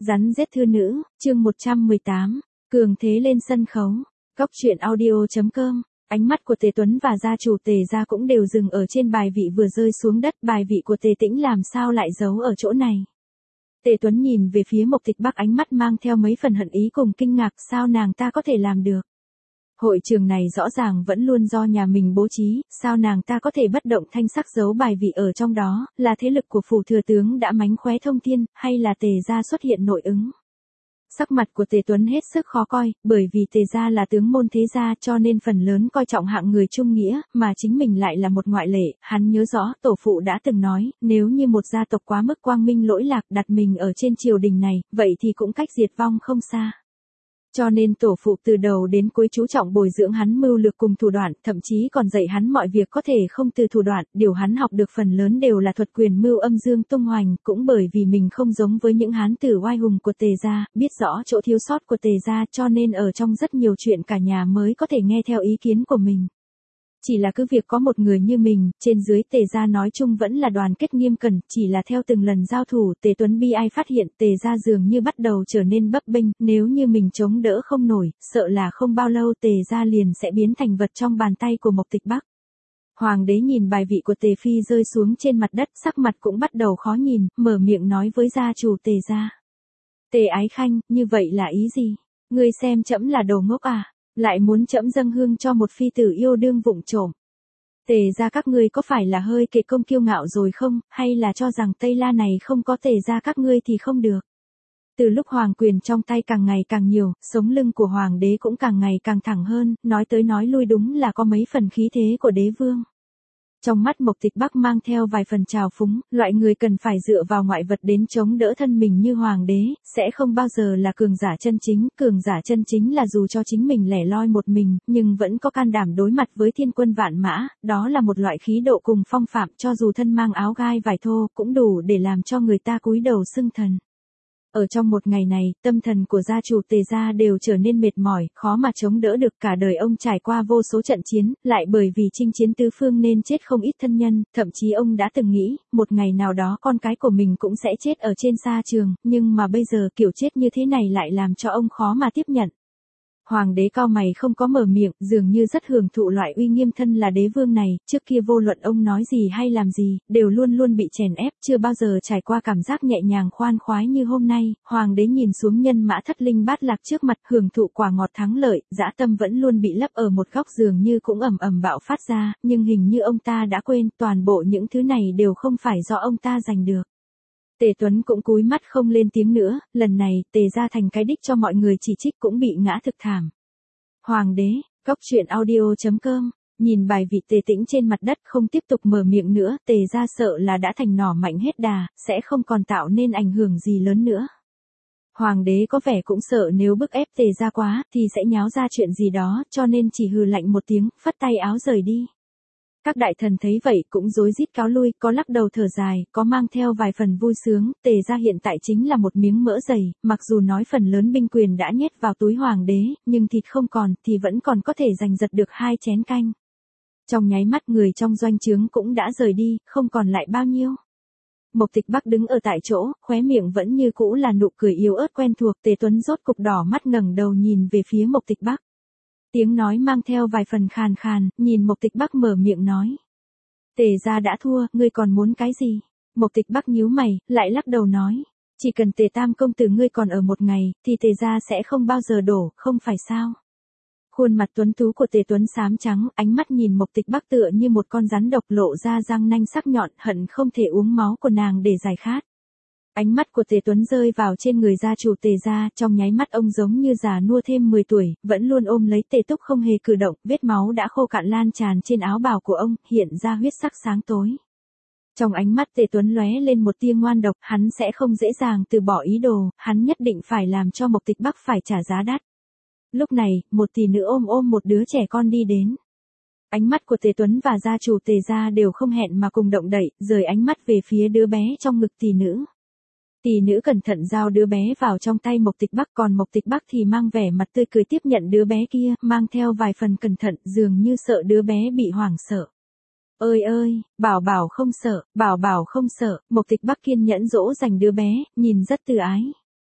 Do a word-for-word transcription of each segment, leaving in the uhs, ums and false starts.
Rắn giết thư nữ, chương một trăm mười tám, cường thế lên sân khấu. Góc truyện audio chấm com. Ánh mắt của Tề Tuấn và gia chủ Tề gia cũng đều dừng ở trên bài vị vừa rơi xuống đất. Bài vị của Tề Tĩnh làm sao lại giấu ở chỗ này? Tề Tuấn nhìn về phía Mộc Tịch Bắc, ánh mắt mang theo mấy phần hận ý cùng kinh ngạc, sao nàng ta có thể làm được? Hội trường này rõ ràng vẫn luôn do nhà mình bố trí, sao nàng ta có thể bất động thanh sắc giấu bài vị ở trong đó, là thế lực của phủ thừa tướng đã mánh khóe thông thiên, hay là Tề gia xuất hiện nội ứng? Sắc mặt của Tề Tuấn hết sức khó coi, bởi vì Tề gia là tướng môn thế gia cho nên phần lớn coi trọng hạng người trung nghĩa, mà chính mình lại là một ngoại lệ. Hắn nhớ rõ tổ phụ đã từng nói, nếu như một gia tộc quá mức quang minh lỗi lạc đặt mình ở trên triều đình này, vậy thì cũng cách diệt vong không xa. Cho nên tổ phụ từ đầu đến cuối chú trọng bồi dưỡng hắn mưu lược cùng thủ đoạn, thậm chí còn dạy hắn mọi việc có thể không từ thủ đoạn, điều hắn học được phần lớn đều là thuật quyền mưu âm dương tung hoành, cũng bởi vì mình không giống với những hán tử oai hùng của Tề gia, biết rõ chỗ thiếu sót của Tề gia cho nên ở trong rất nhiều chuyện cả nhà mới có thể nghe theo ý kiến của mình. Chỉ là cứ việc có một người như mình, trên dưới Tề gia nói chung vẫn là đoàn kết nghiêm cẩn, chỉ là theo từng lần giao thủ, Tề Tuấn bi ai phát hiện Tề gia dường như bắt đầu trở nên bấp bênh, nếu như mình chống đỡ không nổi, sợ là không bao lâu Tề gia liền sẽ biến thành vật trong bàn tay của Mộc Tịch Bắc. Hoàng đế nhìn bài vị của Tề phi rơi xuống trên mặt đất, sắc mặt cũng bắt đầu khó nhìn, mở miệng nói với gia chủ Tề gia. Tề Ái Khanh, như vậy là ý gì? Ngươi xem trẫm là đồ ngốc à? Lại muốn trẫm dâng hương cho một phi tử yêu đương vụng trộm. Tề gia các ngươi có phải là hơi kệ công kiêu ngạo rồi không, hay là cho rằng Tây La này không có Tề gia các ngươi thì không được? Từ lúc hoàng quyền trong tay càng ngày càng nhiều, sống lưng của hoàng đế cũng càng ngày càng thẳng hơn, nói tới nói lui đúng là có mấy phần khí thế của đế vương. Trong mắt Mộc Tịch Bắc mang theo vài phần trào phúng, loại người cần phải dựa vào ngoại vật đến chống đỡ thân mình như hoàng đế, sẽ không bao giờ là cường giả chân chính, cường giả chân chính là dù cho chính mình lẻ loi một mình, nhưng vẫn có can đảm đối mặt với thiên quân vạn mã, đó là một loại khí độ cùng phong phạm, cho dù thân mang áo gai vải thô, cũng đủ để làm cho người ta cúi đầu xưng thần. Ở trong một ngày này, tâm thần của gia chủ Tề gia đều trở nên mệt mỏi, khó mà chống đỡ được. Cả đời ông trải qua vô số trận chiến, lại bởi vì chinh chiến tứ phương nên chết không ít thân nhân, thậm chí ông đã từng nghĩ, một ngày nào đó con cái của mình cũng sẽ chết ở trên sa trường, nhưng mà bây giờ kiểu chết như thế này lại làm cho ông khó mà tiếp nhận. Hoàng đế cao mày không có mở miệng, dường như rất hưởng thụ loại uy nghiêm thân là đế vương này, trước kia vô luận ông nói gì hay làm gì, đều luôn luôn bị chèn ép, chưa bao giờ trải qua cảm giác nhẹ nhàng khoan khoái như hôm nay. Hoàng đế nhìn xuống nhân mã thất linh bát lạc trước mặt, hưởng thụ quả ngọt thắng lợi, dã tâm vẫn luôn bị lấp ở một góc, dường như cũng ầm ầm bạo phát ra, nhưng hình như ông ta đã quên, toàn bộ những thứ này đều không phải do ông ta giành được. Tề Tuấn cũng cúi mắt không lên tiếng nữa, lần này, Tề gia thành cái đích cho mọi người chỉ trích cũng bị ngã thực thảm. Hoàng đế, góc truyện audio chấm com, nhìn bài vị Tề Tĩnh trên mặt đất không tiếp tục mở miệng nữa, Tề gia sợ là đã thành nỏ mạnh hết đà, sẽ không còn tạo nên ảnh hưởng gì lớn nữa. Hoàng đế có vẻ cũng sợ nếu bức ép Tề gia quá, thì sẽ nháo ra chuyện gì đó, cho nên chỉ hừ lạnh một tiếng, phất tay áo rời đi. Các đại thần thấy vậy cũng rối rít cáo lui, có lắc đầu thở dài, có mang theo vài phần vui sướng. Tề gia hiện tại chính là một miếng mỡ dày, mặc dù nói phần lớn binh quyền đã nhét vào túi hoàng đế, nhưng thịt không còn, thì vẫn còn có thể giành giật được hai chén canh. Trong nháy mắt người trong doanh trướng cũng đã rời đi, không còn lại bao nhiêu. Mộc Tịch Bắc đứng ở tại chỗ, khóe miệng vẫn như cũ là nụ cười yếu ớt quen thuộc. Tề Tuấn rốt cục đỏ mắt ngẩng đầu nhìn về phía Mộc Tịch Bắc. Tiếng nói mang theo vài phần khàn khàn, nhìn Mộc Tịch Bắc mở miệng nói. Tề gia đã thua, ngươi còn muốn cái gì? Mộc Tịch Bắc nhíu mày, lại lắc đầu nói. Chỉ cần Tề tam công tử ngươi còn ở một ngày, thì Tề gia sẽ không bao giờ đổ, không phải sao? Khuôn mặt tuấn tú của Tề Tuấn xám trắng, ánh mắt nhìn Mộc Tịch Bắc tựa như một con rắn độc lộ ra răng nanh sắc nhọn, hận không thể uống máu của nàng để giải khát. Ánh mắt của Tề Tuấn rơi vào trên người gia chủ Tề gia, trong nháy mắt ông giống như già nua thêm mười tuổi, vẫn luôn ôm lấy Tề Túc không hề cử động, vết máu đã khô cạn lan tràn trên áo bào của ông, hiện ra huyết sắc sáng tối. Trong ánh mắt Tề Tuấn lóe lên một tia ngoan độc, hắn sẽ không dễ dàng từ bỏ ý đồ, hắn nhất định phải làm cho Mộc Tịch Bắc phải trả giá đắt. Lúc này, một tỷ nữ ôm ôm một đứa trẻ con đi đến. Ánh mắt của Tề Tuấn và gia chủ Tề gia đều không hẹn mà cùng động đậy, rời ánh mắt về phía đứa bé trong ngực tỷ nữ. Tỷ nữ cẩn thận giao đứa bé vào trong tay Mộc Tịch Bắc, còn Mộc Tịch Bắc thì mang vẻ mặt tươi cười tiếp nhận đứa bé kia, mang theo vài phần cẩn thận, dường như sợ đứa bé bị hoảng sợ. Ơi ơi, bảo bảo không sợ, bảo bảo không sợ, Mộc Tịch Bắc kiên nhẫn dỗ dành đứa bé, nhìn rất từ ái.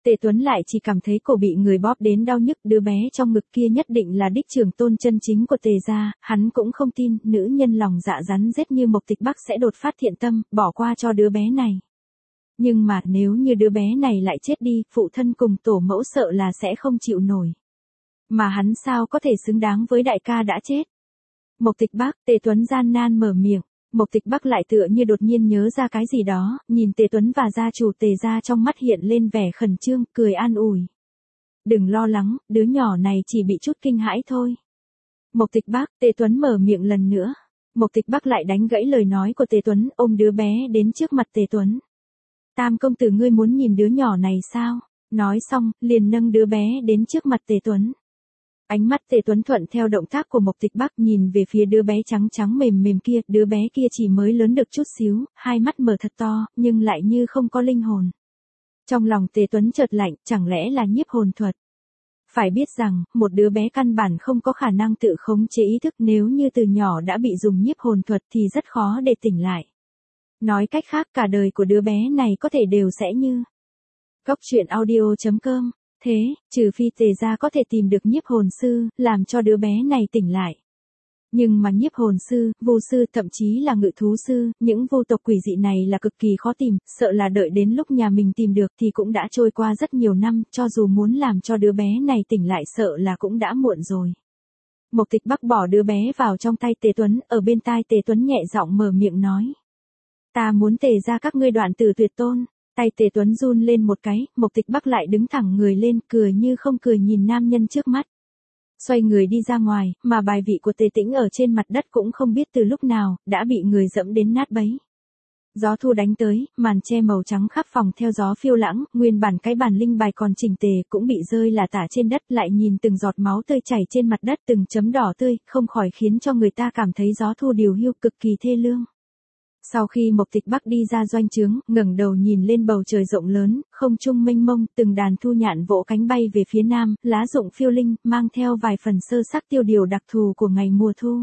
Tề Tuấn lại chỉ cảm thấy cổ bị người bóp đến đau nhức, đứa bé trong ngực kia nhất định là đích trưởng tôn chân chính của Tề gia, hắn cũng không tin nữ nhân lòng dạ rắn rết như Mộc Tịch Bắc sẽ đột phát thiện tâm, bỏ qua cho đứa bé này. Nhưng mà nếu như đứa bé này lại chết đi, phụ thân cùng tổ mẫu sợ là sẽ không chịu nổi. Mà hắn sao có thể xứng đáng với đại ca đã chết. Mộc Tịch Bắc, Tề Tuấn gian nan mở miệng. Mộc Tịch Bắc lại tựa như đột nhiên nhớ ra cái gì đó, nhìn Tề Tuấn và gia chủ Tề gia trong mắt hiện lên vẻ khẩn trương, cười an ủi. Đừng lo lắng, đứa nhỏ này chỉ bị chút kinh hãi thôi. Mộc Tịch Bắc, Tề Tuấn mở miệng lần nữa. Mộc Tịch Bắc lại đánh gãy lời nói của Tề Tuấn, ôm đứa bé đến trước mặt Tề Tuấn. Tam công tử ngươi muốn nhìn đứa nhỏ này sao? Nói xong, liền nâng đứa bé đến trước mặt Tề Tuấn. Ánh mắt Tề Tuấn thuận theo động tác của Mộc Tịch Bắc nhìn về phía đứa bé trắng trắng mềm mềm kia, đứa bé kia chỉ mới lớn được chút xíu, hai mắt mở thật to, nhưng lại như không có linh hồn. Trong lòng Tề Tuấn chợt lạnh, chẳng lẽ là nhiếp hồn thuật? Phải biết rằng, một đứa bé căn bản không có khả năng tự khống chế ý thức, nếu như từ nhỏ đã bị dùng nhiếp hồn thuật thì rất khó để tỉnh lại. Nói cách khác cả đời của đứa bé này có thể đều sẽ như. Góc truyện audio chấm com. Thế, trừ phi Tề gia có thể tìm được nhiếp hồn sư, làm cho đứa bé này tỉnh lại. Nhưng mà nhiếp hồn sư, vô sư, thậm chí là ngự thú sư, những vô tộc quỷ dị này là cực kỳ khó tìm, sợ là đợi đến lúc nhà mình tìm được thì cũng đã trôi qua rất nhiều năm, cho dù muốn làm cho đứa bé này tỉnh lại sợ là cũng đã muộn rồi. Mộc Tịch Bắc bỏ đứa bé vào trong tay Tề Tuấn, ở bên tai Tề Tuấn nhẹ giọng mở miệng nói. Ta muốn Tề gia các ngươi đoạn tử tuyệt tôn. Tay Tề Tuấn run lên một cái, Mộc Tịch Bắc lại đứng thẳng người lên, cười như không cười nhìn nam nhân trước mắt. Xoay người đi ra ngoài, mà bài vị của Tề Tĩnh ở trên mặt đất cũng không biết từ lúc nào, đã bị người dẫm đến nát bấy. Gió thu đánh tới, màn che màu trắng khắp phòng theo gió phiêu lãng, nguyên bản cái bàn linh bài còn chỉnh tề cũng bị rơi là tả trên đất, lại nhìn từng giọt máu tươi chảy trên mặt đất, từng chấm đỏ tươi, không khỏi khiến cho người ta cảm thấy gió thu điều hiu cực kỳ thê lương. Sau khi Mộc Tịch Bắc đi ra doanh trướng, ngẩng đầu nhìn lên bầu trời rộng lớn, không trung mênh mông, từng đàn thu nhạn vỗ cánh bay về phía nam, lá rụng phiêu linh, mang theo vài phần sơ sắc tiêu điều đặc thù của ngày mùa thu.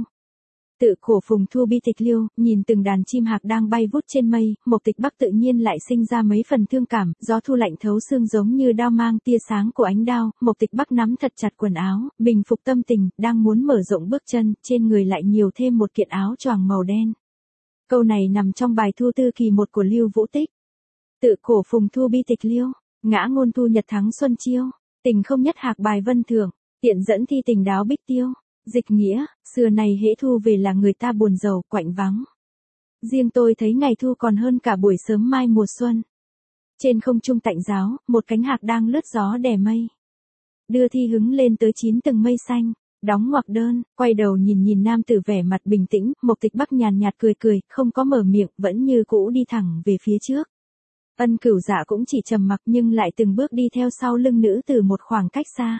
Tự cổ phùng thu bi tịch liêu, nhìn từng đàn chim hạc đang bay vút trên mây, Mộc Tịch Bắc tự nhiên lại sinh ra mấy phần thương cảm, gió thu lạnh thấu xương giống như đao mang tia sáng của ánh đao, Mộc Tịch Bắc nắm thật chặt quần áo, bình phục tâm tình, đang muốn mở rộng bước chân, trên người lại nhiều thêm một kiện áo choàng màu đen. Câu này nằm trong bài thu tư kỳ một của Lưu Vũ Tích. Tự cổ phùng thu bi tịch liêu, ngã ngôn thu nhật thắng xuân chiêu, tình không nhất hạc bài vân thưởng, tiện dẫn thi tình đáo bích tiêu. Dịch nghĩa, xưa này hễ thu về là người ta buồn rầu, quạnh vắng. Riêng tôi thấy ngày thu còn hơn cả buổi sớm mai mùa xuân. Trên không trung tạnh giáo, một cánh hạc đang lướt gió đè mây. Đưa thi hứng lên tới chín tầng mây xanh. Đóng ngoặc đơn, quay đầu nhìn nhìn nam tử vẻ mặt bình tĩnh, Mộc Tịch Bắc nhàn nhạt cười cười, không có mở miệng, vẫn như cũ đi thẳng về phía trước. Ân Cửu Dạ cũng chỉ trầm mặc nhưng lại từng bước đi theo sau lưng nữ từ một khoảng cách xa.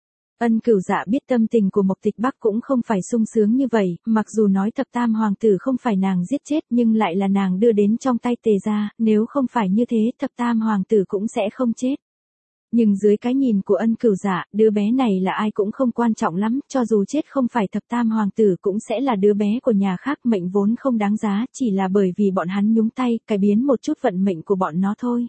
Ân Cửu Dạ biết tâm tình của Mộc Tịch Bắc cũng không phải sung sướng như vậy, mặc dù nói thập tam hoàng tử không phải nàng giết chết nhưng lại là nàng đưa đến trong tay Tề gia, nếu không phải như thế thập tam hoàng tử cũng sẽ không chết. Nhưng dưới cái nhìn của Ân Cửu Dạ, đứa bé này là ai cũng không quan trọng lắm, cho dù chết không phải thập tam hoàng tử cũng sẽ là đứa bé của nhà khác, mệnh vốn không đáng giá, chỉ là bởi vì bọn hắn nhúng tay, cải biến một chút vận mệnh của bọn nó thôi.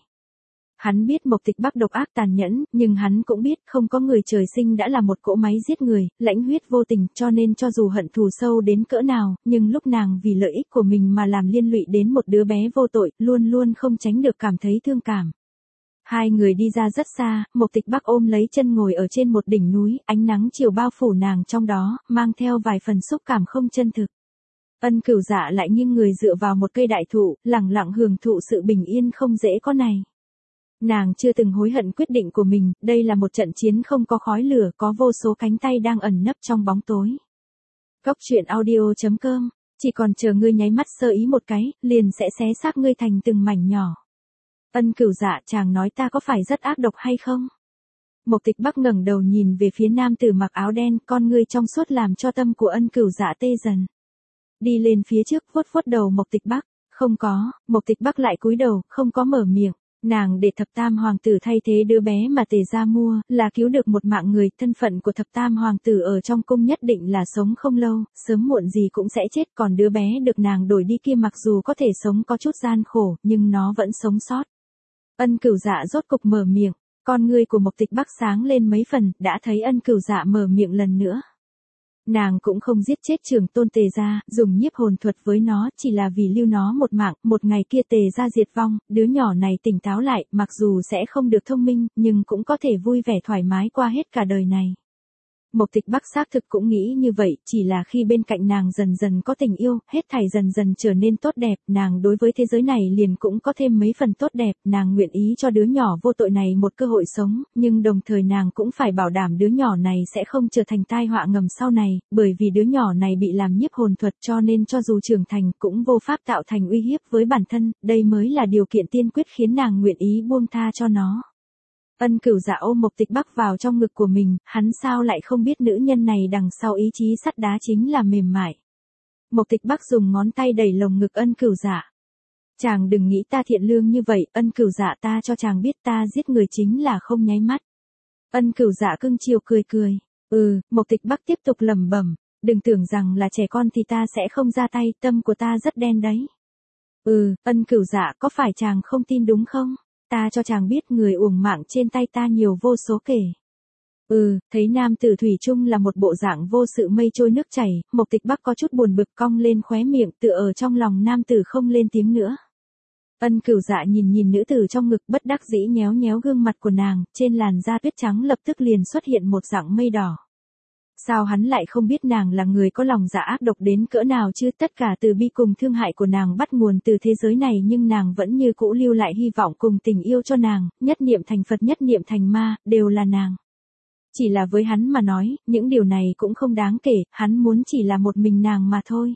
Hắn biết Mộc Tịch Bắc độc ác tàn nhẫn, nhưng hắn cũng biết không có người trời sinh đã là một cỗ máy giết người, lãnh huyết vô tình, cho nên cho dù hận thù sâu đến cỡ nào, nhưng lúc nàng vì lợi ích của mình mà làm liên lụy đến một đứa bé vô tội, luôn luôn không tránh được cảm thấy thương cảm. Hai người đi ra rất xa, Mộc Tịch Bắc ôm lấy chân ngồi ở trên một đỉnh núi, ánh nắng chiều bao phủ nàng trong đó, mang theo vài phần xúc cảm không chân thực. Ân Cửu Dạ lại nghiêng người dựa vào một cây đại thụ, lặng lặng hưởng thụ sự bình yên không dễ có này. Nàng chưa từng hối hận quyết định của mình, đây là một trận chiến không có khói lửa, có vô số cánh tay đang ẩn nấp trong bóng tối. Góc truyện audio chấm com, chỉ còn chờ ngươi nháy mắt sơ ý một cái, liền sẽ xé xác ngươi thành từng mảnh nhỏ. Ân Cửu Dạ, chàng nói ta có phải rất ác độc hay không? Mộc Tịch Bắc ngẩng đầu nhìn về phía nam tử mặc áo đen, con ngươi trong suốt làm cho tâm của Ân Cửu Dạ tê dần. Đi lên phía trước vuốt vuốt đầu Mộc Tịch Bắc, không có, Mộc Tịch Bắc lại cúi đầu, không có mở miệng. Nàng để thập tam hoàng tử thay thế đứa bé mà Tề gia mua, là cứu được một mạng người, thân phận của thập tam hoàng tử ở trong cung nhất định là sống không lâu, sớm muộn gì cũng sẽ chết, còn đứa bé được nàng đổi đi kia mặc dù có thể sống có chút gian khổ, nhưng nó vẫn sống sót. Ân Cửu Dạ rốt cục mở miệng, Con ngươi của Mộc Tịch Bắc sáng lên mấy phần, đã thấy Ân Cửu Dạ mở miệng lần nữa. Nàng cũng không giết chết Trường Tôn Tề gia, dùng nhiếp hồn thuật với nó, chỉ là vì lưu nó một mạng, một ngày kia Tề gia diệt vong, đứa nhỏ này tỉnh táo lại, mặc dù sẽ không được thông minh, nhưng cũng có thể vui vẻ thoải mái qua hết cả đời này. Mộc Tịch Bắc xác thực cũng nghĩ như vậy, chỉ là khi bên cạnh nàng dần dần có tình yêu, hết thảy dần dần trở nên tốt đẹp, nàng đối với thế giới này liền cũng có thêm mấy phần tốt đẹp, nàng nguyện ý cho đứa nhỏ vô tội này một cơ hội sống, nhưng đồng thời nàng cũng phải bảo đảm đứa nhỏ này sẽ không trở thành tai họa ngầm sau này, bởi vì đứa nhỏ này bị làm nhiếp hồn thuật cho nên cho dù trưởng thành cũng vô pháp tạo thành uy hiếp với bản thân, đây mới là điều kiện tiên quyết khiến nàng nguyện ý buông tha cho nó. Ân Cửu Dạ ôm Mộc Tịch Bắc vào trong ngực của mình, hắn sao lại không biết nữ nhân này đằng sau ý chí sắt đá chính là mềm mại. Mộc Tịch Bắc dùng ngón tay đẩy lồng ngực Ân Cửu Dạ. Chàng đừng nghĩ ta thiện lương như vậy, Ân Cửu Dạ ta cho chàng biết ta giết người chính là không nháy mắt. Ân Cửu Dạ cưng chiều cười cười. Ừ, Mộc Tịch Bắc tiếp tục lẩm bẩm, đừng tưởng rằng là trẻ con thì ta sẽ không ra tay, tâm của ta rất đen đấy. Ừ, Ân Cửu Dạ có phải chàng không tin đúng không? Ta cho chàng biết người uổng mạng trên tay ta nhiều vô số kể. Ừ, thấy nam tử thủy chung là một bộ dạng vô sự mây trôi nước chảy, Mộc Tịch Bắc có chút buồn bực cong lên khóe miệng tựa ở trong lòng nam tử không lên tiếng nữa. Ân Cửu Dạ nhìn nhìn nữ tử trong ngực bất đắc dĩ nhéo nhéo gương mặt của nàng, trên làn da tuyết trắng lập tức liền xuất hiện một dạng mây đỏ. Sao hắn lại không biết nàng là người có lòng dạ ác độc đến cỡ nào chứ, tất cả từ bi cùng thương hại của nàng bắt nguồn từ thế giới này nhưng nàng vẫn như cũ lưu lại hy vọng cùng tình yêu cho nàng, nhất niệm thành Phật nhất niệm thành ma, đều là nàng. Chỉ là với hắn mà nói, những điều này cũng không đáng kể, hắn muốn chỉ là một mình nàng mà thôi.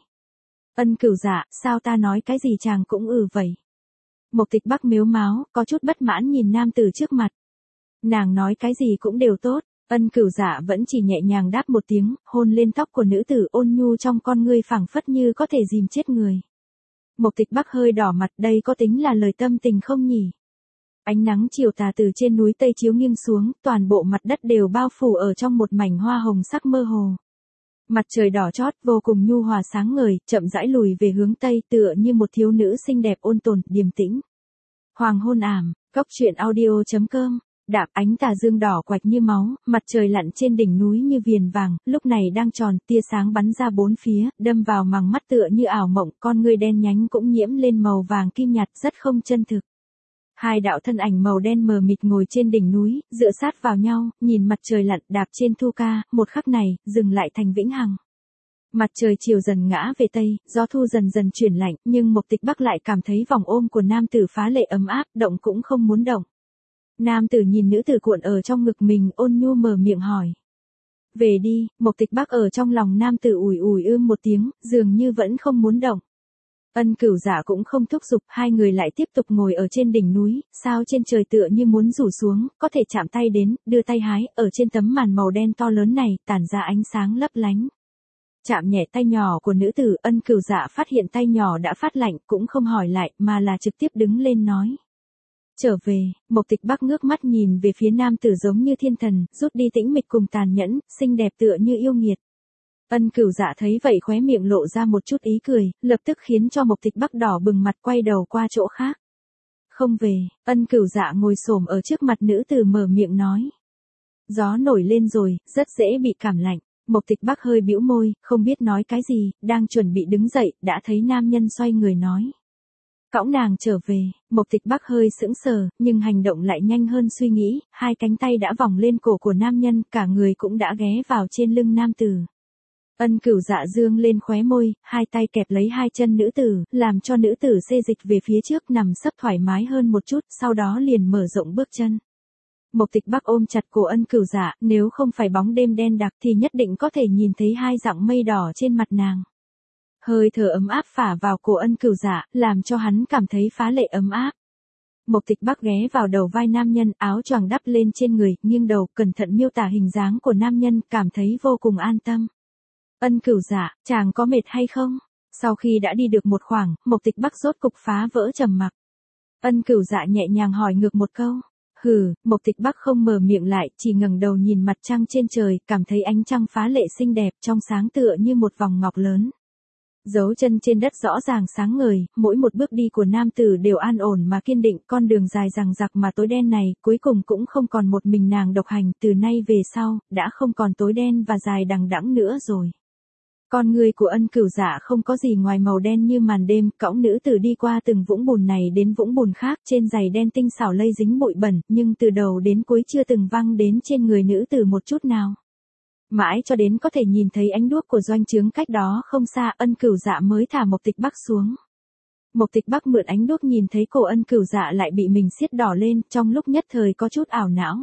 Ân Cửu Dạ, sao ta nói cái gì chàng cũng ừ vậy. Mộc Tịch Bắc mếu máo, có chút bất mãn nhìn nam tử trước mặt. Nàng nói cái gì cũng đều tốt. Ân Cửu Dạ vẫn chỉ nhẹ nhàng đáp một tiếng, hôn lên tóc của nữ tử ôn nhu trong con ngươi phảng phất như có thể dìm chết người. Mộc Tịch Bắc hơi đỏ mặt, đây có tính là lời tâm tình không nhỉ? Ánh nắng chiều tà từ trên núi Tây chiếu nghiêng xuống, toàn bộ mặt đất đều bao phủ ở trong một mảnh hoa hồng sắc mơ hồ. Mặt trời đỏ chót, vô cùng nhu hòa sáng ngời, chậm rãi lùi về hướng Tây tựa như một thiếu nữ xinh đẹp ôn tồn, điềm tĩnh. Hoàng hôn ảm, góc truyện audio chấm com. Đạp ánh tà dương đỏ quạch như máu, mặt trời lặn trên đỉnh núi như viền vàng, lúc này đang tròn, tia sáng bắn ra bốn phía, đâm vào màng mắt tựa như ảo mộng, con ngươi đen nhánh cũng nhiễm lên màu vàng kim nhạt, rất không chân thực. Hai đạo thân ảnh màu đen mờ mịt ngồi trên đỉnh núi, dựa sát vào nhau, nhìn mặt trời lặn đạp trên thu ca, một khắc này, dừng lại thành vĩnh hằng. Mặt trời chiều dần ngã về Tây, gió thu dần dần chuyển lạnh, nhưng Mộc Tịch Bắc lại cảm thấy vòng ôm của nam tử phá lệ ấm áp, động cũng không muốn động. Nam tử nhìn nữ tử cuộn ở trong ngực mình, ôn nhu mở miệng hỏi. Về đi, Mộc Tịch Bắc ở trong lòng nam tử ủi ủi ưm một tiếng, dường như vẫn không muốn động. Ân Cửu Dạ cũng không thúc giục, hai người lại tiếp tục ngồi ở trên đỉnh núi, sao trên trời tựa như muốn rủ xuống, có thể chạm tay đến, đưa tay hái, ở trên tấm màn màu đen to lớn này, tản ra ánh sáng lấp lánh. Chạm nhẹ tay nhỏ của nữ tử, Ân Cửu Dạ phát hiện tay nhỏ đã phát lạnh, cũng không hỏi lại, mà là trực tiếp đứng lên nói. Trở về, Mộc Tịch Bắc ngước mắt nhìn về phía nam tử giống như thiên thần, rút đi tĩnh mịch cùng tàn nhẫn, xinh đẹp tựa như yêu nghiệt. Ân Cửu Dạ thấy vậy khóe miệng lộ ra một chút ý cười, lập tức khiến cho Mộc Tịch Bắc đỏ bừng mặt quay đầu qua chỗ khác. Không về, Ân Cửu Dạ ngồi xổm ở trước mặt nữ tử mở miệng nói. Gió nổi lên rồi, rất dễ bị cảm lạnh. Mộc Tịch Bắc hơi bĩu môi, không biết nói cái gì, đang chuẩn bị đứng dậy, đã thấy nam nhân xoay người nói. Cõng nàng trở về, Mộc Tịch Bắc hơi sững sờ, nhưng hành động lại nhanh hơn suy nghĩ, hai cánh tay đã vòng lên cổ của nam nhân, cả người cũng đã ghé vào trên lưng nam tử. Ân Cửu Dạ dương lên khóe môi, hai tay kẹp lấy hai chân nữ tử, làm cho nữ tử xê dịch về phía trước nằm sấp thoải mái hơn một chút, sau đó liền mở rộng bước chân. Mộc Tịch Bắc ôm chặt cổ Ân Cửu Dạ, nếu không phải bóng đêm đen đặc thì nhất định có thể nhìn thấy hai dặng mây đỏ trên mặt nàng. Hơi thở ấm áp phả vào cổ Ân Cửu Dạ, làm cho hắn cảm thấy phá lệ ấm áp. Mộc Tịch Bắc ghé vào đầu vai nam nhân, áo choàng đắp lên trên người, nghiêng đầu, cẩn thận miêu tả hình dáng của nam nhân, cảm thấy vô cùng an tâm. Ân Cửu Dạ, chàng có mệt hay không? Sau khi đã đi được một khoảng, Mộc Tịch Bắc rốt cục phá vỡ trầm mặc. Ân Cửu Dạ nhẹ nhàng hỏi ngược một câu. Hừ, Mộc Tịch Bắc không mở miệng lại, chỉ ngẩng đầu nhìn mặt trăng trên trời, cảm thấy ánh trăng phá lệ xinh đẹp, trong sáng tựa như một vòng ngọc lớn. Dấu chân trên đất rõ ràng sáng ngời, mỗi một bước đi của nam tử đều an ổn mà kiên định, con đường dài dằng dặc mà tối đen này, cuối cùng cũng không còn một mình nàng độc hành, từ nay về sau, đã không còn tối đen và dài đằng đẵng nữa rồi. Con người của Ân Cửu Dạ không có gì ngoài màu đen như màn đêm, cõng nữ tử đi qua từng vũng bùn này đến vũng bùn khác, trên giày đen tinh xảo lây dính bụi bẩn, nhưng từ đầu đến cuối chưa từng văng đến trên người nữ tử một chút nào. Mãi cho đến có thể nhìn thấy ánh đuốc của doanh trướng cách đó không xa, Ân Cửu Dạ mới thả Mộc Tịch Bắc xuống. Mộc Tịch Bắc mượn ánh đuốc nhìn thấy cổ Ân Cửu Dạ lại bị mình siết đỏ lên, trong lúc nhất thời có chút ảo não.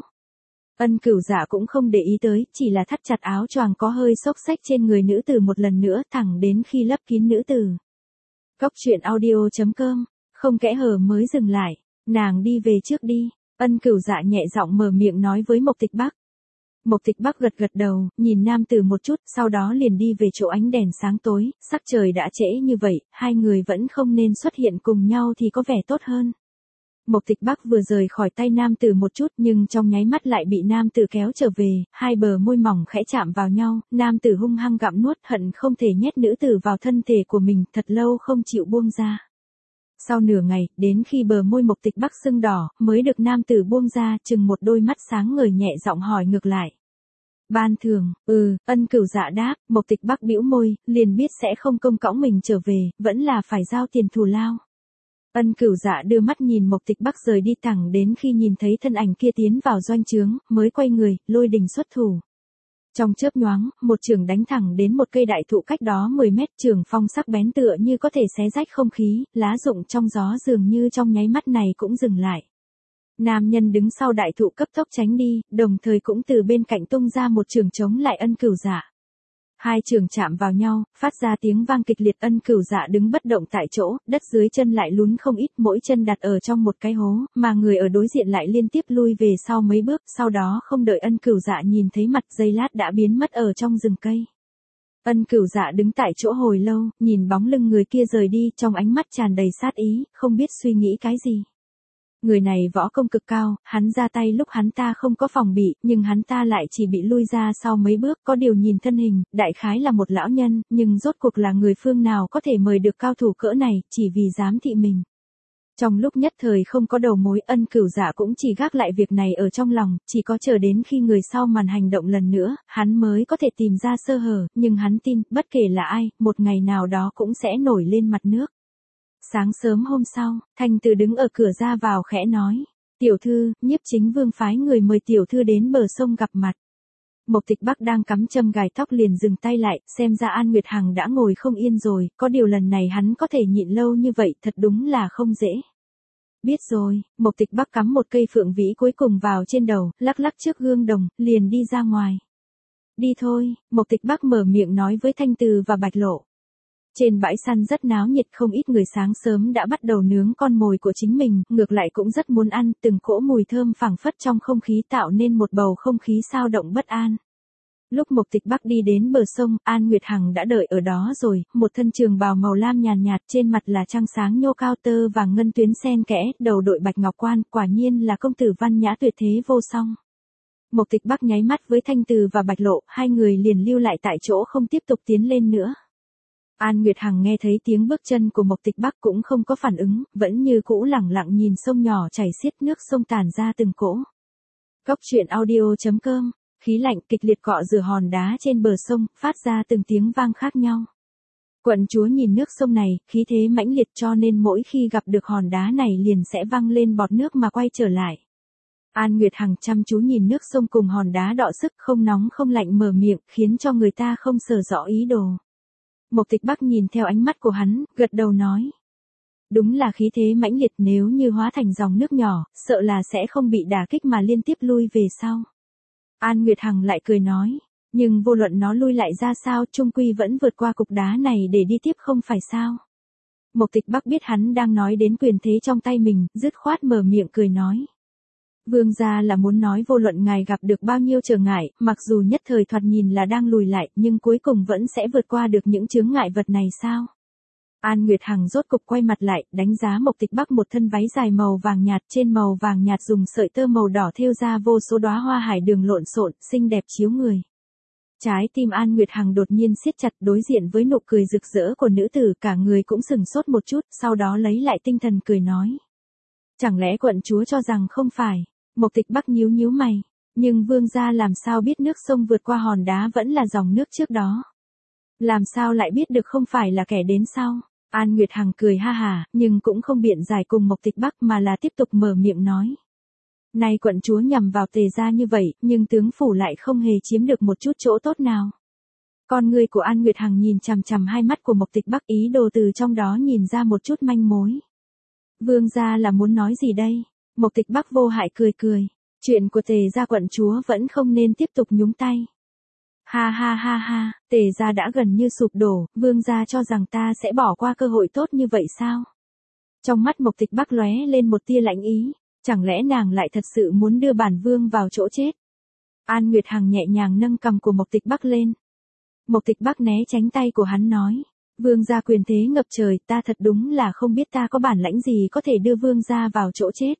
Ân Cửu Dạ cũng không để ý tới, chỉ là thắt chặt áo choàng có hơi xốc xách trên người nữ tử một lần nữa, thẳng đến khi lấp kín nữ tử. Cốc truyện audio chấm com, không kẽ hở mới dừng lại, nàng đi về trước đi, Ân Cửu Dạ nhẹ giọng mở miệng nói với Mộc Tịch Bắc. Mộc Tịch Bắc gật gật đầu, nhìn nam tử một chút, sau đó liền đi về chỗ ánh đèn sáng tối, sắc trời đã trễ như vậy, hai người vẫn không nên xuất hiện cùng nhau thì có vẻ tốt hơn. Mộc Tịch Bắc vừa rời khỏi tay nam tử một chút nhưng trong nháy mắt lại bị nam tử kéo trở về, hai bờ môi mỏng khẽ chạm vào nhau, nam tử hung hăng gặm nuốt hận không thể nhét nữ tử vào thân thể của mình, thật lâu không chịu buông ra. Sau nửa ngày, đến khi bờ môi Mộc Tịch Bắc sưng đỏ, mới được nam tử buông ra, chừng một đôi mắt sáng ngời nhẹ giọng hỏi ngược lại. Ban thưởng, ừ, Ân Cửu Dạ đáp, Mộc Tịch Bắc bĩu môi, liền biết sẽ không công cõng mình trở về, vẫn là phải giao tiền thù lao. Ân Cửu Dạ đưa mắt nhìn Mộc Tịch Bắc rời đi thẳng đến khi nhìn thấy thân ảnh kia tiến vào doanh trướng, mới quay người, lôi đình xuất thủ. Trong chớp nhoáng, một chưởng đánh thẳng đến một cây đại thụ cách đó mười mét, chưởng phong sắc bén tựa như có thể xé rách không khí, lá rụng trong gió dường như trong nháy mắt này cũng dừng lại. Nam nhân đứng sau đại thụ cấp tốc tránh đi, đồng thời cũng từ bên cạnh tung ra một chưởng chống lại Ân Cửu Dạ. Hai chưởng chạm vào nhau, phát ra tiếng vang kịch liệt. Ân Cửu Dạ đứng bất động tại chỗ, đất dưới chân lại lún không ít, mỗi chân đặt ở trong một cái hố, mà người ở đối diện lại liên tiếp lui về sau mấy bước, sau đó không đợi Ân Cửu Dạ nhìn thấy mặt, giây lát đã biến mất ở trong rừng cây. Ân Cửu Dạ đứng tại chỗ hồi lâu, nhìn bóng lưng người kia rời đi, trong ánh mắt tràn đầy sát ý, không biết suy nghĩ cái gì. Người này võ công cực cao, hắn ra tay lúc hắn ta không có phòng bị, nhưng hắn ta lại chỉ bị lui ra sau mấy bước, có điều nhìn thân hình, đại khái là một lão nhân, nhưng rốt cuộc là người phương nào có thể mời được cao thủ cỡ này, chỉ vì dám thị mình. Trong lúc nhất thời không có đầu mối, Ân Cửu Dạ cũng chỉ gác lại việc này ở trong lòng, chỉ có chờ đến khi người sau màn hành động lần nữa, hắn mới có thể tìm ra sơ hở, nhưng hắn tin, bất kể là ai, một ngày nào đó cũng sẽ nổi lên mặt nước. Sáng sớm hôm sau, Thanh Từ đứng ở cửa ra vào khẽ nói, tiểu thư, Nhiếp Chính Vương phái người mời tiểu thư đến bờ sông gặp mặt. Mộc Tịch Bắc đang cắm châm gài tóc liền dừng tay lại, xem ra An Nguyệt Hằng đã ngồi không yên rồi, có điều lần này hắn có thể nhịn lâu như vậy, thật đúng là không dễ. Biết rồi, Mộc Tịch Bắc cắm một cây phượng vĩ cuối cùng vào trên đầu, lắc lắc trước gương đồng, liền đi ra ngoài. Đi thôi, Mộc Tịch Bắc mở miệng nói với Thanh Từ và Bạch Lộ. Trên bãi săn rất náo nhiệt, không ít người sáng sớm đã bắt đầu nướng con mồi của chính mình, ngược lại cũng rất muốn ăn, từng cỗ mùi thơm phảng phất trong không khí tạo nên một bầu không khí sao động bất an. Lúc Mộc Tịch Bắc đi đến bờ sông, An Nguyệt Hằng đã đợi ở đó rồi, một thân trường bào màu lam nhàn nhạt, trên mặt là trăng sáng nhô cao tơ vàng ngân tuyến xen kẽ, đầu đội bạch ngọc quan, quả nhiên là công tử văn nhã tuyệt thế vô song. Mộc Tịch Bắc nháy mắt với Thanh Từ và Bạch Lộ, hai người liền lưu lại tại chỗ không tiếp tục tiến lên nữa. An Nguyệt Hằng nghe thấy tiếng bước chân của Mộc Tịch Bắc cũng không có phản ứng, vẫn như cũ lẳng lặng nhìn sông nhỏ chảy xiết, nước sông tản ra từng cỗ. Cốc truyện audio chấm com, khí lạnh kịch liệt cọ rửa hòn đá trên bờ sông, phát ra từng tiếng vang khác nhau. Quận chúa nhìn nước sông này, khí thế mãnh liệt cho nên mỗi khi gặp được hòn đá này liền sẽ văng lên bọt nước mà quay trở lại. An Nguyệt Hằng chăm chú nhìn nước sông cùng hòn đá đọ sức, không nóng không lạnh mở miệng, khiến cho người ta không sở rõ ý đồ. Mộc Tịch Bắc nhìn theo ánh mắt của hắn, gật đầu nói. Đúng là khí thế mãnh liệt, nếu như hóa thành dòng nước nhỏ, sợ là sẽ không bị đả kích mà liên tiếp lui về sau. An Nguyệt Hằng lại cười nói, nhưng vô luận nó lui lại ra sao, chung quy vẫn vượt qua cục đá này để đi tiếp không phải sao. Mộc Tịch Bắc biết hắn đang nói đến quyền thế trong tay mình, dứt khoát mở miệng cười nói. Vương gia là muốn nói vô luận ngài gặp được bao nhiêu trở ngại, mặc dù nhất thời thoạt nhìn là đang lùi lại, nhưng cuối cùng vẫn sẽ vượt qua được những chướng ngại vật này sao? An Nguyệt Hằng rốt cục quay mặt lại, đánh giá Mộc Tịch Bắc một thân váy dài màu vàng nhạt, trên màu vàng nhạt dùng sợi tơ màu đỏ thêu ra vô số đóa hoa hải đường lộn xộn, xinh đẹp chiếu người. Trái tim An Nguyệt Hằng đột nhiên siết chặt, đối diện với nụ cười rực rỡ của nữ tử, cả người cũng sừng sốt một chút, sau đó lấy lại tinh thần cười nói. Chẳng lẽ quận chúa cho rằng không phải? Mộc Tịch Bắc nhíu nhíu mày. Nhưng vương gia làm sao biết nước sông vượt qua hòn đá vẫn là dòng nước trước đó? Làm sao lại biết được không phải là kẻ đến sau? An Nguyệt Hằng cười ha hà, nhưng cũng không biện giải cùng Mộc Tịch Bắc mà là tiếp tục mở miệng nói. Nay quận chúa nhằm vào Tề gia như vậy, nhưng tướng phủ lại không hề chiếm được một chút chỗ tốt nào. Con người của An Nguyệt Hằng nhìn chằm chằm hai mắt của Mộc Tịch Bắc, ý đồ từ trong đó nhìn ra một chút manh mối. Vương gia là muốn nói gì đây? Mộc Tịch Bắc vô hại cười cười. Chuyện của Tề gia quận chúa vẫn không nên tiếp tục nhúng tay. Ha ha ha ha, Tề gia đã gần như sụp đổ, vương gia cho rằng ta sẽ bỏ qua cơ hội tốt như vậy sao? Trong mắt Mộc Tịch Bắc lóe lên một tia lạnh ý, chẳng lẽ nàng lại thật sự muốn đưa bản vương vào chỗ chết? An Nguyệt Hằng nhẹ nhàng nâng cằm của Mộc Tịch Bắc lên. Mộc Tịch Bắc né tránh tay của hắn nói, vương gia quyền thế ngập trời, ta thật đúng là không biết ta có bản lãnh gì có thể đưa vương gia vào chỗ chết.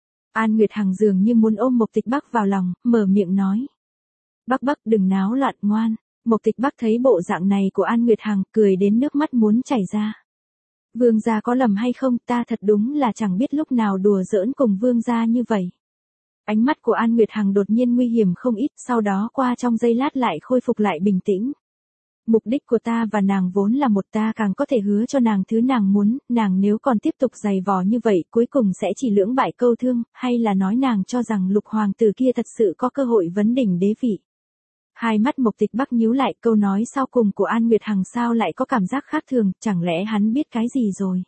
An Nguyệt Hằng dường như muốn ôm Mộc Tịch Bắc vào lòng, mở miệng nói. Bắc Bắc đừng náo loạn ngoan. Mộc Tịch Bắc thấy bộ dạng này của An Nguyệt Hằng, cười đến nước mắt muốn chảy ra. Vương gia có lầm hay không, ta thật đúng là chẳng biết lúc nào đùa giỡn cùng vương gia như vậy. Ánh mắt của An Nguyệt Hằng đột nhiên nguy hiểm không ít, sau đó qua trong giây lát lại khôi phục lại bình tĩnh. Mục đích của ta và nàng vốn là một, ta càng có thể hứa cho nàng thứ nàng muốn, nàng nếu còn tiếp tục giày vò như vậy cuối cùng sẽ chỉ lưỡng bại câu thương, hay là nói nàng cho rằng lục hoàng tử kia thật sự có cơ hội vấn đỉnh đế vị. Hai mắt Mộc Tịch Bắc nhíu lại, câu nói sau cùng của An Nguyệt Hằng sao lại có cảm giác khác thường, chẳng lẽ hắn biết cái gì rồi?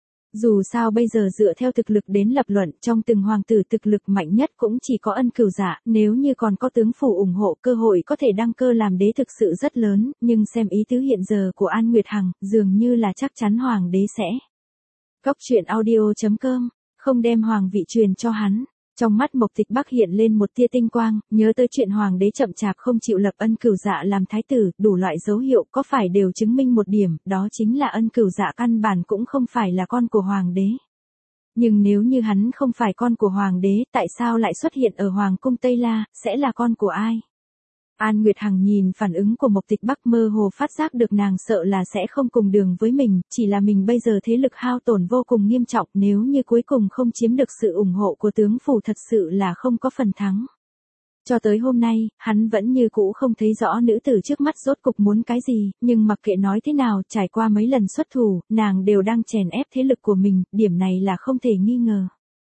Dù sao bây giờ dựa theo thực lực đến lập luận, trong từng hoàng tử thực lực mạnh nhất cũng chỉ có Ân Cửu Dạ, nếu như còn có tướng phủ ủng hộ, cơ hội có thể đăng cơ làm đế thực sự rất lớn, nhưng xem ý tứ hiện giờ của An Nguyệt Hằng, dường như là chắc chắn hoàng đế sẽ. Góc truyện audio chấm com, không đem hoàng vị truyền cho hắn. Trong mắt Mộc Tịch Bắc hiện lên một tia tinh quang, nhớ tới chuyện hoàng đế chậm chạp không chịu lập Ân Cửu Dạ làm thái tử, đủ loại dấu hiệu có phải đều chứng minh một điểm, đó chính là Ân Cửu Dạ căn bản cũng không phải là con của hoàng đế. Nhưng nếu như hắn không phải con của hoàng đế, tại sao lại xuất hiện ở hoàng cung Tây La, sẽ là con của ai? An Nguyệt Hằng nhìn phản ứng của Mộc Tịch Bắc mơ hồ phát giác được nàng sợ là sẽ không cùng đường với mình, chỉ là mình bây giờ thế lực hao tổn vô cùng nghiêm trọng, nếu như cuối cùng không chiếm được sự ủng hộ của tướng phủ thật sự là không có phần thắng. Cho tới hôm nay, hắn vẫn như cũ không thấy rõ nữ tử trước mắt rốt cục muốn cái gì, nhưng mặc kệ nói thế nào, trải qua mấy lần xuất thủ, nàng đều đang chèn ép thế lực của mình, điểm này là không thể nghi ngờ.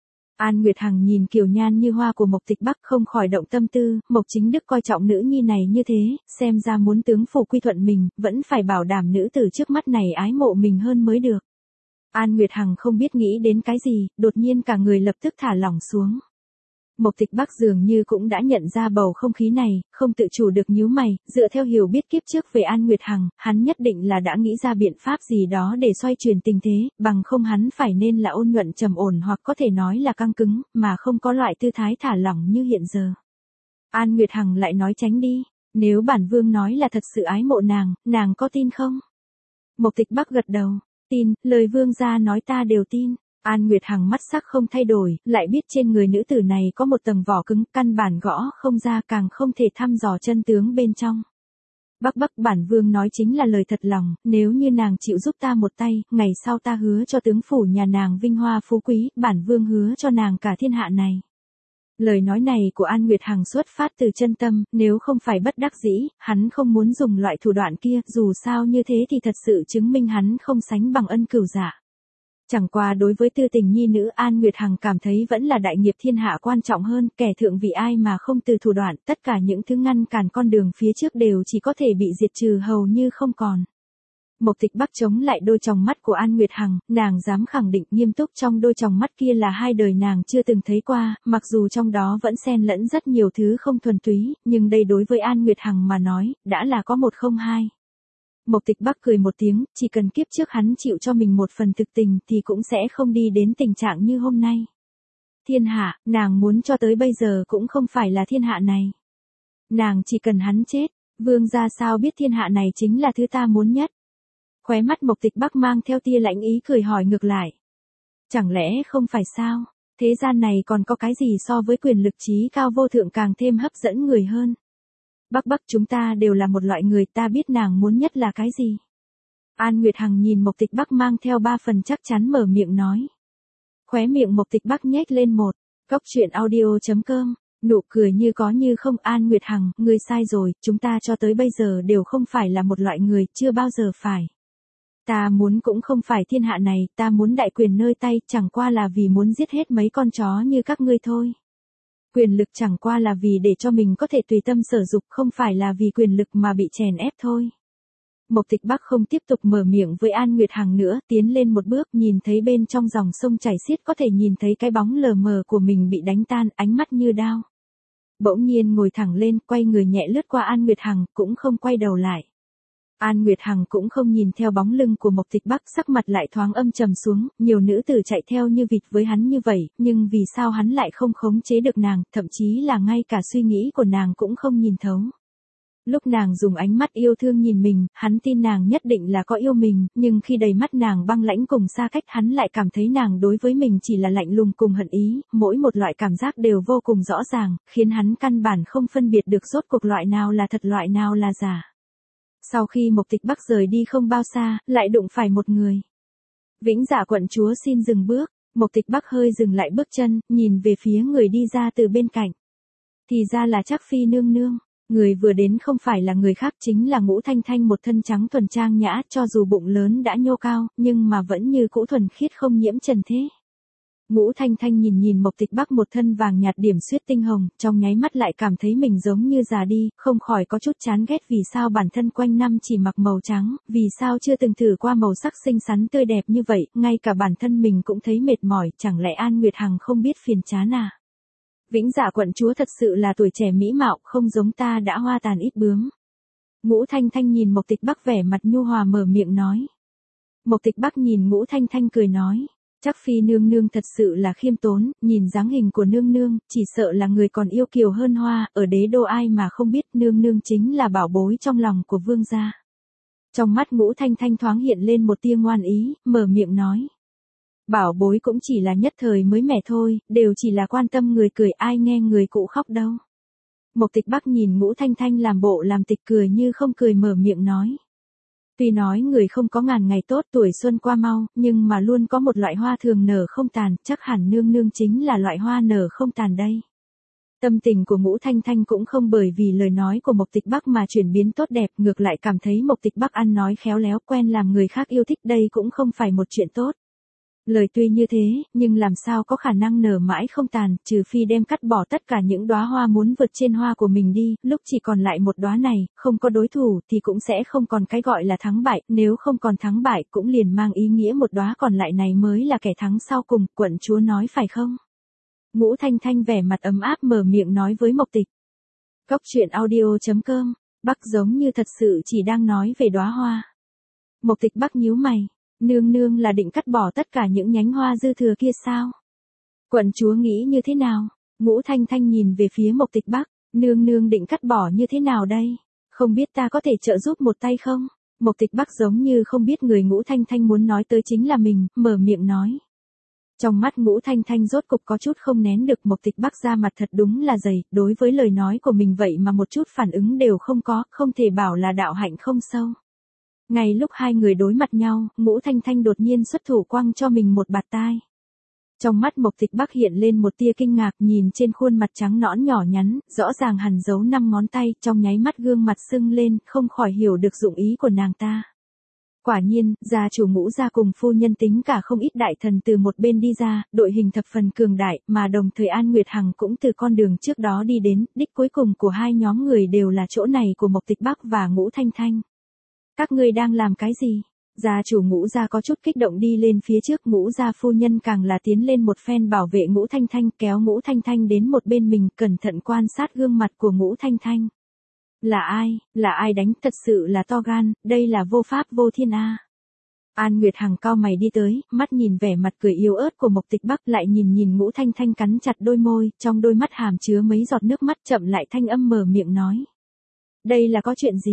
An Nguyệt Hằng nhìn kiều nhan như hoa của Mộc Tịch Bắc không khỏi động tâm tư, Mộc Chính Đức coi trọng nữ nhi này như thế, xem ra muốn tướng phủ quy thuận mình, vẫn phải bảo đảm nữ tử trước mắt này ái mộ mình hơn mới được. An Nguyệt Hằng không biết nghĩ đến cái gì, đột nhiên cả người lập tức thả lỏng xuống. Mộc Tịch Bắc dường như cũng đã nhận ra bầu không khí này, không tự chủ được nhíu mày, dựa theo hiểu biết kiếp trước về An Nguyệt Hằng, hắn nhất định là đã nghĩ ra biện pháp gì đó để xoay chuyển tình thế, bằng không hắn phải nên là ôn nhuận trầm ổn hoặc có thể nói là căng cứng, mà không có loại tư thái thả lỏng như hiện giờ. An Nguyệt Hằng lại nói tránh đi, nếu bản vương nói là thật sự ái mộ nàng, nàng có tin không? Mộc Tịch Bắc gật đầu, tin, lời vương gia nói ta đều tin. An Nguyệt Hằng mắt sắc không thay đổi, lại biết trên người nữ tử này có một tầng vỏ cứng, căn bản gõ không ra, càng không thể thăm dò chân tướng bên trong. Bắc Bắc bản vương nói chính là lời thật lòng, nếu như nàng chịu giúp ta một tay, ngày sau ta hứa cho tướng phủ nhà nàng vinh hoa phú quý, bản vương hứa cho nàng cả thiên hạ này. Lời nói này của An Nguyệt Hằng xuất phát từ chân tâm, nếu không phải bất đắc dĩ, hắn không muốn dùng loại thủ đoạn kia, dù sao như thế thì thật sự chứng minh hắn không sánh bằng Ân Cửu Dạ. Chẳng qua đối với tư tình nhi nữ An Nguyệt Hằng cảm thấy vẫn là đại nghiệp thiên hạ quan trọng hơn, kẻ thượng vị ai mà không từ thủ đoạn, tất cả những thứ ngăn cản con đường phía trước đều chỉ có thể bị diệt trừ hầu như không còn. Mộc Tịch Bắc chống lại đôi tròng mắt của An Nguyệt Hằng, nàng dám khẳng định nghiêm túc trong đôi tròng mắt kia là hai đời nàng chưa từng thấy qua, mặc dù trong đó vẫn xen lẫn rất nhiều thứ không thuần túy, nhưng đây đối với An Nguyệt Hằng mà nói, đã là có một không hai. Mộc Tịch Bắc cười một tiếng, chỉ cần kiếp trước hắn chịu cho mình một phần thực tình thì cũng sẽ không đi đến tình trạng như hôm nay. Thiên hạ, nàng muốn cho tới bây giờ cũng không phải là thiên hạ này. Nàng chỉ cần hắn chết, vương gia sao biết thiên hạ này chính là thứ ta muốn nhất. Khóe mắt Mộc Tịch Bắc mang theo tia lãnh ý cười hỏi ngược lại. Chẳng lẽ không phải sao, thế gian này còn có cái gì so với quyền lực trí cao vô thượng càng thêm hấp dẫn người hơn. Bắc Bắc chúng ta đều là một loại người, ta biết nàng muốn nhất là cái gì. An Nguyệt Hằng nhìn Mộc Tịch Bắc mang theo ba phần chắc chắn mở miệng nói. Khóe miệng Mộc Tịch Bắc nhếch lên một, góc truyện audio chấm com, nụ cười như có như không. An Nguyệt Hằng, ngươi sai rồi, chúng ta cho tới bây giờ đều không phải là một loại người, chưa bao giờ phải. Ta muốn cũng không phải thiên hạ này, ta muốn đại quyền nơi tay, chẳng qua là vì muốn giết hết mấy con chó như các ngươi thôi. Quyền lực chẳng qua là vì để cho mình có thể tùy tâm sở dục, không phải là vì quyền lực mà bị chèn ép thôi. Mộc Tịch Bắc không tiếp tục mở miệng với An Nguyệt Hằng nữa, tiến lên một bước, nhìn thấy bên trong dòng sông chảy xiết có thể nhìn thấy cái bóng lờ mờ của mình bị đánh tan, ánh mắt như đao. Bỗng nhiên ngồi thẳng lên, quay người nhẹ lướt qua An Nguyệt Hằng, cũng không quay đầu lại. An Nguyệt Hằng cũng không nhìn theo bóng lưng của Mộc Tịch Bắc, sắc mặt lại thoáng âm trầm xuống, nhiều nữ tử chạy theo như vịt với hắn như vậy, nhưng vì sao hắn lại không khống chế được nàng, thậm chí là ngay cả suy nghĩ của nàng cũng không nhìn thấu. Lúc nàng dùng ánh mắt yêu thương nhìn mình, hắn tin nàng nhất định là có yêu mình, nhưng khi đầy mắt nàng băng lãnh cùng xa cách, hắn lại cảm thấy nàng đối với mình chỉ là lạnh lùng cùng hận ý, mỗi một loại cảm giác đều vô cùng rõ ràng, khiến hắn căn bản không phân biệt được rốt cuộc loại nào là thật loại nào là giả. Sau khi Mộc Tịch Bắc rời đi không bao xa, lại đụng phải một người. Vĩnh Dạ quận chúa xin dừng bước, Mộc Tịch Bắc hơi dừng lại bước chân, nhìn về phía người đi ra từ bên cạnh. Thì ra là Trác Phi nương nương. Người vừa đến không phải là người khác, chính là Ngũ Thanh Thanh, một thân trắng thuần trang nhã, cho dù bụng lớn đã nhô cao, nhưng mà vẫn như cũ thuần khiết không nhiễm trần thế. Ngũ Thanh Thanh nhìn nhìn Mộc Tịch Bắc một thân vàng nhạt điểm xuyết tinh hồng, trong nháy mắt lại cảm thấy mình giống như già đi, không khỏi có chút chán ghét vì sao bản thân quanh năm chỉ mặc màu trắng, vì sao chưa từng thử qua màu sắc xinh xắn tươi đẹp như vậy, ngay cả bản thân mình cũng thấy mệt mỏi, chẳng lẽ An Nguyệt Hằng không biết phiền chán à? Vĩnh Dạ quận chúa thật sự là tuổi trẻ mỹ mạo, không giống ta đã hoa tàn ít bướm. Ngũ Thanh Thanh nhìn Mộc Tịch Bắc vẻ mặt nhu hòa mở miệng nói. Mộc Tịch Bắc nhìn Ngũ Thanh Thanh cười nói. Trác Phi nương nương thật sự là khiêm tốn, nhìn dáng hình của nương nương, chỉ sợ là người còn yêu kiều hơn hoa, ở đế đô ai mà không biết nương nương chính là bảo bối trong lòng của vương gia. Trong mắt Ngũ Thanh Thanh thoáng hiện lên một tia ngoan ý, mở miệng nói. Bảo bối cũng chỉ là nhất thời mới mẻ thôi, đều chỉ là quan tâm người cười, ai nghe người cụ khóc đâu. Mộc Tịch Bắc nhìn Ngũ Thanh Thanh làm bộ làm tịch cười như không cười mở miệng nói. Tuy nói người không có ngàn ngày tốt, tuổi xuân qua mau, nhưng mà luôn có một loại hoa thường nở không tàn, chắc hẳn nương nương chính là loại hoa nở không tàn đây. Tâm tình của Ngũ Thanh Thanh cũng không bởi vì lời nói của Mộc Tịch Bắc mà chuyển biến tốt đẹp, ngược lại cảm thấy Mộc Tịch Bắc ăn nói khéo léo, quen làm người khác yêu thích, đây cũng không phải một chuyện tốt. Lời tuy như thế, nhưng làm sao có khả năng nở mãi không tàn, trừ phi đem cắt bỏ tất cả những đóa hoa muốn vượt trên hoa của mình đi, lúc chỉ còn lại một đóa này, không có đối thủ thì cũng sẽ không còn cái gọi là thắng bại, nếu không còn thắng bại cũng liền mang ý nghĩa một đóa còn lại này mới là kẻ thắng sau cùng, quận chúa nói phải không? Ngũ Thanh Thanh vẻ mặt ấm áp mở miệng nói với Mộc Tịch. Góc truyện audio chấm com, Bắc giống như thật sự chỉ đang nói về đóa hoa. Mộc Tịch Bắc nhíu mày. Nương nương là định cắt bỏ tất cả những nhánh hoa dư thừa kia sao? Quận chúa nghĩ như thế nào? Ngũ Thanh Thanh nhìn về phía Mộc Tịch Bắc, nương nương định cắt bỏ như thế nào đây? Không biết ta có thể trợ giúp một tay không? Mộc Tịch Bắc giống như không biết người Ngũ Thanh Thanh muốn nói tới chính là mình, mở miệng nói. Trong mắt Ngũ Thanh Thanh rốt cục có chút không nén được, Mộc Tịch Bắc ra mặt thật đúng là dày, đối với lời nói của mình vậy mà một chút phản ứng đều không có, không thể bảo là đạo hạnh không sâu. Ngay lúc hai người đối mặt nhau, Ngũ Thanh Thanh đột nhiên xuất thủ quăng cho mình một bạt tai. Trong mắt Mộc Tịch Bắc hiện lên một tia kinh ngạc, nhìn trên khuôn mặt trắng nõn nhỏ nhắn, rõ ràng hằn dấu năm ngón tay, trong nháy mắt gương mặt sưng lên, không khỏi hiểu được dụng ý của nàng ta. Quả nhiên, gia chủ Ngũ gia cùng phu nhân tính cả không ít đại thần từ một bên đi ra, đội hình thập phần cường đại, mà đồng thời An Nguyệt Hằng cũng từ con đường trước đó đi đến, đích cuối cùng của hai nhóm người đều là chỗ này của Mộc Tịch Bắc và Ngũ Thanh Thanh. Các ngươi đang làm cái gì? Gia chủ Ngũ gia có chút kích động đi lên phía trước, Ngũ gia phu nhân càng là tiến lên một phen bảo vệ Ngũ Thanh Thanh, kéo Ngũ Thanh Thanh đến một bên mình, cẩn thận quan sát gương mặt của Ngũ Thanh Thanh. Là ai, là ai đánh, thật sự là to gan, đây là vô pháp vô thiên a. An Nguyệt Hằng cau mày đi tới, mắt nhìn vẻ mặt cười yếu ớt của Mộc Tịch Bắc, lại nhìn nhìn Ngũ Thanh Thanh cắn chặt đôi môi, trong đôi mắt hàm chứa mấy giọt nước mắt, chậm lại thanh âm mở miệng nói. Đây là có chuyện gì?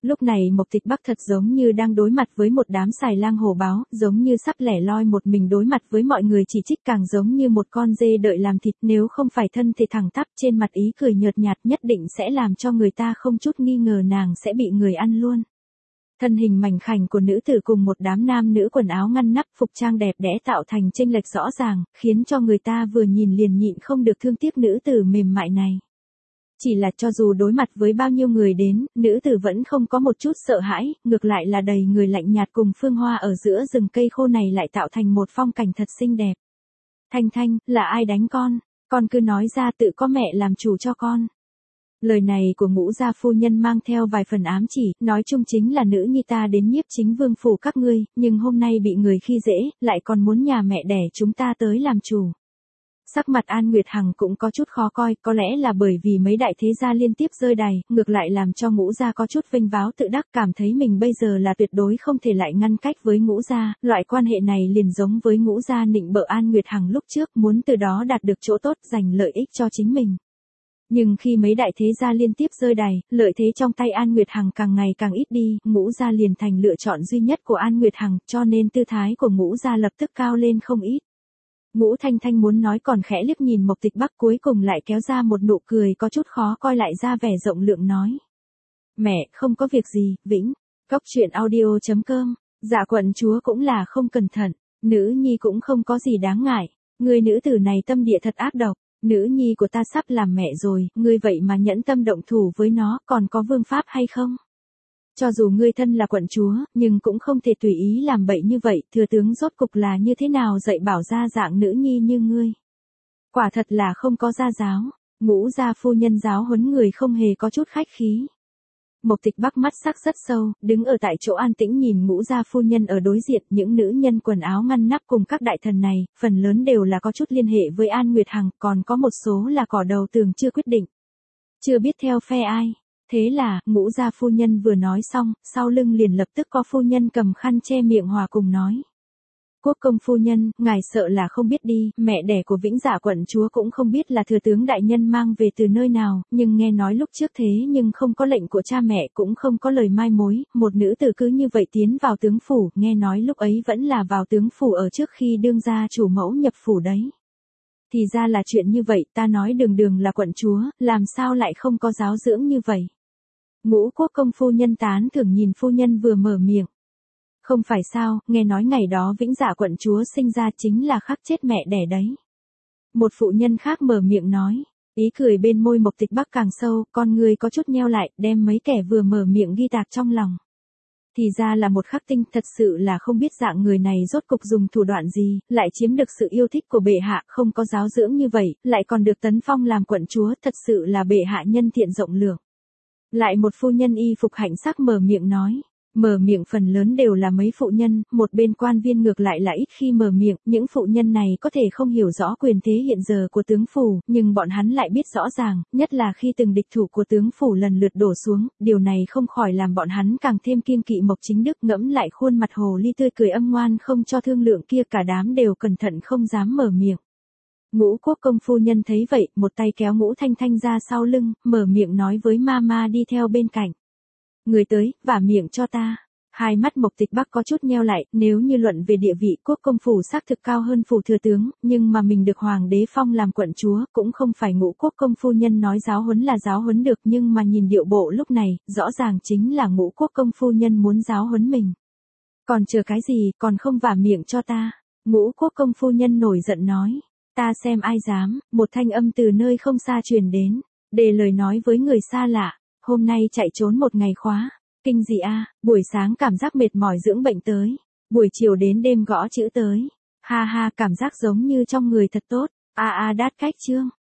Lúc này Mộc Tịch Bắc thật giống như đang đối mặt với một đám xài lang hổ báo, giống như sắp lẻ loi một mình đối mặt với mọi người chỉ trích, càng giống như một con dê đợi làm thịt, nếu không phải thân thể thẳng tắp trên mặt ý cười nhợt nhạt nhất định sẽ làm cho người ta không chút nghi ngờ nàng sẽ bị người ăn luôn. Thân hình mảnh khảnh của nữ tử cùng một đám nam nữ quần áo ngăn nắp phục trang đẹp đẽ tạo thành chênh lệch rõ ràng, khiến cho người ta vừa nhìn liền nhịn không được thương tiếc nữ tử mềm mại này. Chỉ là cho dù đối mặt với bao nhiêu người đến, nữ tử vẫn không có một chút sợ hãi, ngược lại là đầy người lạnh nhạt cùng phương hoa ở giữa rừng cây khô này lại tạo thành một phong cảnh thật xinh đẹp. Thanh Thanh, là ai đánh con? Con cứ nói ra tự có mẹ làm chủ cho con. Lời này của Ngũ gia phu nhân mang theo vài phần ám chỉ, nói chung chính là nữ nhi ta đến nhiếp chính vương phủ các ngươi, nhưng hôm nay bị người khi dễ, lại còn muốn nhà mẹ đẻ chúng ta tới làm chủ. Sắc mặt An Nguyệt Hằng cũng có chút khó coi, có lẽ là bởi vì mấy đại thế gia liên tiếp rơi đày, ngược lại làm cho Ngũ gia có chút vênh váo tự đắc, cảm thấy mình bây giờ là tuyệt đối không thể lại ngăn cách với Ngũ gia, loại quan hệ này liền giống với Ngũ gia nịnh bợ An Nguyệt Hằng lúc trước, muốn từ đó đạt được chỗ tốt, giành lợi ích cho chính mình. Nhưng khi mấy đại thế gia liên tiếp rơi đày, lợi thế trong tay An Nguyệt Hằng càng ngày càng ít đi, Ngũ gia liền thành lựa chọn duy nhất của An Nguyệt Hằng, cho nên tư thái của Ngũ gia lập tức cao lên không ít. Ngũ Thanh Thanh muốn nói còn khẽ liếc nhìn Mộc Tịch Bắc, cuối cùng lại kéo ra một nụ cười có chút khó coi lại ra vẻ rộng lượng nói. Mẹ, không có việc gì, Vĩnh. Cóc truyện audio chấm com. Dạ quận chúa cũng là không cẩn thận, nữ nhi cũng không có gì đáng ngại. Người nữ tử này tâm địa thật ác độc, nữ nhi của ta sắp làm mẹ rồi, ngươi vậy mà nhẫn tâm động thủ với nó, còn có vương pháp hay không? Cho dù ngươi thân là quận chúa, nhưng cũng không thể tùy ý làm bậy như vậy, thừa tướng rốt cục là như thế nào dạy bảo ra dạng nữ nhi như ngươi. Quả thật là không có gia giáo, Ngũ gia phu nhân giáo huấn người không hề có chút khách khí. Mộc Tịch Bắc mắt sắc rất sâu, đứng ở tại chỗ an tĩnh nhìn Ngũ gia phu nhân ở đối diện, những nữ nhân quần áo ngăn nắp cùng các đại thần này, phần lớn đều là có chút liên hệ với An Nguyệt Hằng, còn có một số là cỏ đầu tường chưa quyết định. Chưa biết theo phe ai. Thế là, Ngũ gia phu nhân vừa nói xong, sau lưng liền lập tức có phu nhân cầm khăn che miệng hòa cùng nói. Quốc công phu nhân, ngài sợ là không biết đi, mẹ đẻ của Vĩnh Dạ quận chúa cũng không biết là thừa tướng đại nhân mang về từ nơi nào, nhưng nghe nói lúc trước thế nhưng không có lệnh của cha mẹ cũng không có lời mai mối, một nữ tử cứ như vậy tiến vào tướng phủ, nghe nói lúc ấy vẫn là vào tướng phủ ở trước khi đương gia chủ mẫu nhập phủ đấy. Thì ra là chuyện như vậy, ta nói đường đường là quận chúa, làm sao lại không có giáo dưỡng như vậy. Ngũ quốc công phu nhân tán thưởng nhìn phu nhân vừa mở miệng. Không phải sao, nghe nói ngày đó Vĩnh Dạ quận chúa sinh ra chính là khắc chết mẹ đẻ đấy. Một phụ nhân khác mở miệng nói, ý cười bên môi Mộc Tịch Bắc càng sâu, con người có chút nheo lại, đem mấy kẻ vừa mở miệng ghi tạc trong lòng. Thì ra là một khắc tinh, thật sự là không biết dạng người này rốt cục dùng thủ đoạn gì, lại chiếm được sự yêu thích của bệ hạ, không có giáo dưỡng như vậy, lại còn được tấn phong làm quận chúa, thật sự là bệ hạ nhân thiện rộng lượng. Lại một phu nhân y phục hạnh sắc mở miệng nói. Mở miệng phần lớn đều là mấy phụ nhân, một bên quan viên ngược lại là ít khi mở miệng, những phụ nhân này có thể không hiểu rõ quyền thế hiện giờ của tướng phủ, nhưng bọn hắn lại biết rõ ràng, nhất là khi từng địch thủ của tướng phủ lần lượt đổ xuống, điều này không khỏi làm bọn hắn càng thêm kiêng kỵ Mộc Chính Đức, ngẫm lại khuôn mặt hồ ly tươi cười âm ngoan không cho thương lượng kia, cả đám đều cẩn thận không dám mở miệng. Ngũ quốc công phu nhân thấy vậy, một tay kéo Ngũ Thanh Thanh ra sau lưng, mở miệng nói với Mama đi theo bên cạnh. Người tới, vả miệng cho ta. Hai mắt Mộc Tịch Bắc có chút nheo lại, nếu như luận về địa vị quốc công phủ xác thực cao hơn phủ thừa tướng, nhưng mà mình được hoàng đế phong làm quận chúa, cũng không phải Ngũ quốc công phu nhân nói giáo huấn là giáo huấn được, nhưng mà nhìn điệu bộ lúc này, rõ ràng chính là Ngũ quốc công phu nhân muốn giáo huấn mình. Còn chờ cái gì, còn không vả miệng cho ta. Ngũ quốc công phu nhân nổi giận nói. Ta xem ai dám, một thanh âm từ nơi không xa truyền đến, để lời nói với người xa lạ. Hôm nay chạy trốn một ngày khóa, kinh gì a, buổi sáng cảm giác mệt mỏi dưỡng bệnh tới, buổi chiều đến đêm gõ chữ tới, ha ha cảm giác giống như trong người thật tốt, a a đát cách chương.